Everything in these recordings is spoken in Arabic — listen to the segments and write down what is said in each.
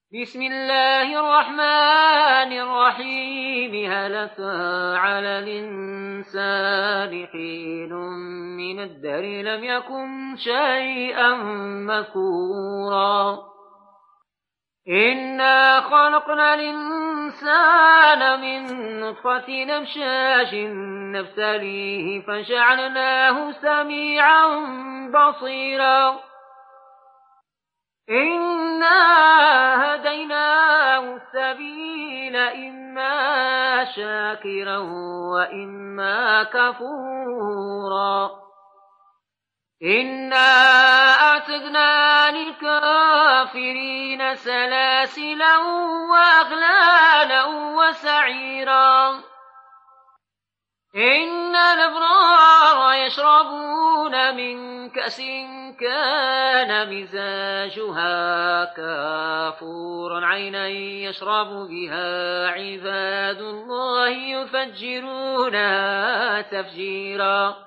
بسم الله الرحمن الرحيم. هل أتى على الإنسان حين من الدهر لم يكن شيئا مذكورا. إنا خلقنا الإنسان من نطفة أمشاج نبتليه فجعلناه سميعا بصيرا. إنا هديناه السبيل إما شاكرا وإما كفورا. إنا أعتدنا للكافرين سلاسلا وأغلالا وسعيرا. إن الأبرار يشربون من كأس كان مزاجها كافورا عينا يشرب بها عباد الله يفجرونها تفجيرا.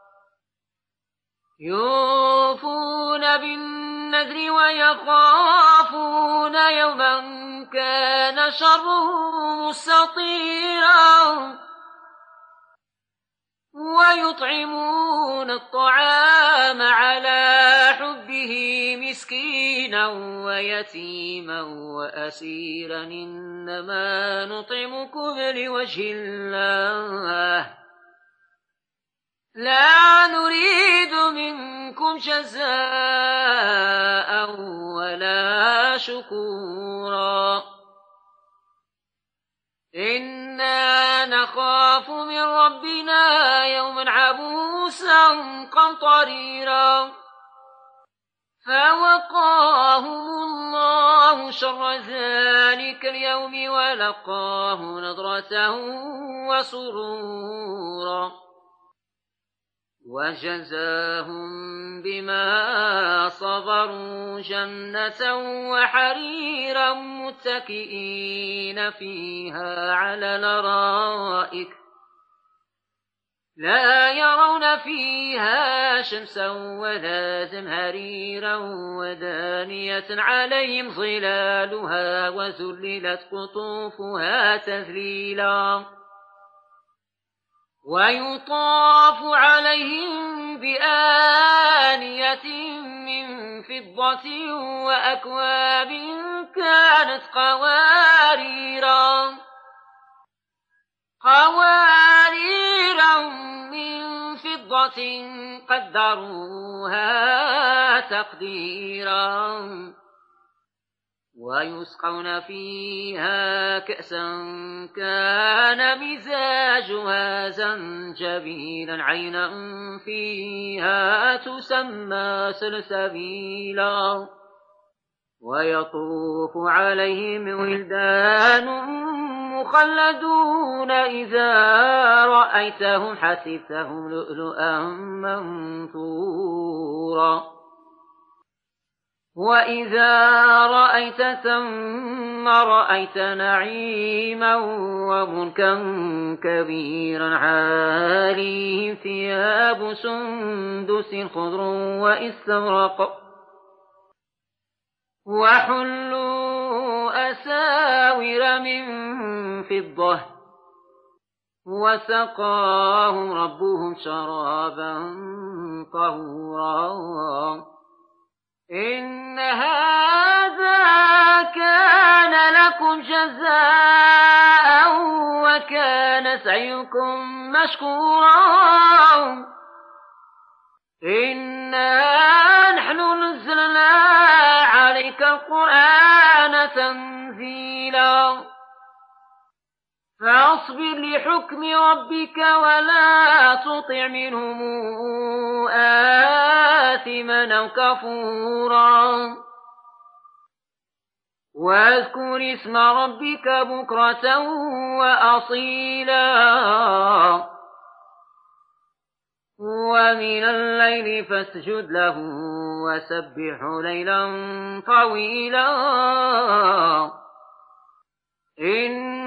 يوفون بالنذر ويخافون يوما كان شره مستطيرا. ويطعمون الطعام على حبه مسكينا ويتيما وأسيرا إنما نطعمكم لوجه الله لا نريد منكم جزاء ولا شكورا. إنا نخاف من ربنا يوما عبوسا قمطريرا. فوقاهم الله شر ذلك اليوم ولقاه نضرة وسرورا. وجزاهم بما صبروا جنة وحريرا متكئين فيها على الأرائك لا يرون فيها شمسا ولا زمهريرا ودانية عليهم ظلالها وذللت قطوفها تذليلا. ويطاف عليهم بآنية من فضة وأكواب كانت قواريرا من فضة قدروها تقديرا. ويسقون فيها كأسا كان مزاجها زنجبيلا عينا فيها تسمى سلسبيلا. ويطوف عليهم ولدان مخلدون إذا رأيتهم حسبتهم لؤلؤا منثورا. وإذا رأيت ثم رأيت نعيما وملكا كبيرا عاليهم ثياب سندس خضر واستبرق وحلوا أساور من فضة وسقاهم ربهم شرابا طهورا. إن هذا كان لكم جزاء وكان سعيكم مشكورا. إنا نحن نزلنا عليك القرآن تنزيلا. فاصبر لحكم ربك ولا تطع منهم آثما أو كفورا. واذكر اسم ربك بكرة وأصيلا. ومن الليل فاسجد له وسبحه ليلا طويلا. إن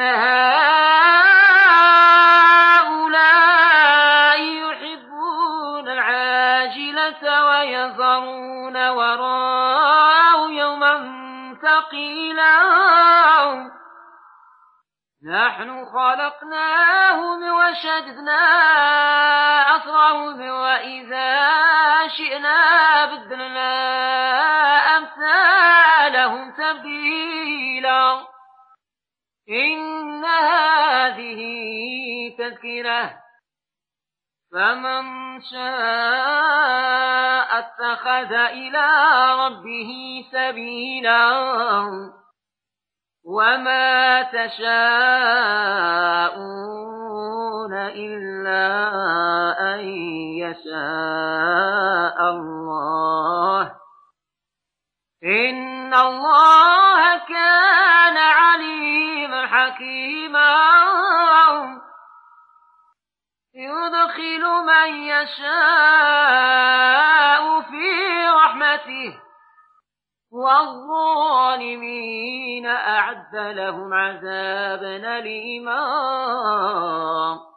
هؤلاء يحبون العاجلة ويذرون وراءهم يوما ثقيلا ثقيلا نحن خلقناهم وشددنا أسرهم وإذا شئنا بدلنا أمثالهم تبديلا إن هذه تذكرة فمن شاء اتخذ إلى ربه سبيلا وما تشاءون إلا أن يشاء الله إن الله كان عليما حكيما يدخل من يشاء في رحمته والظالمين أعد لهم عذابا أليما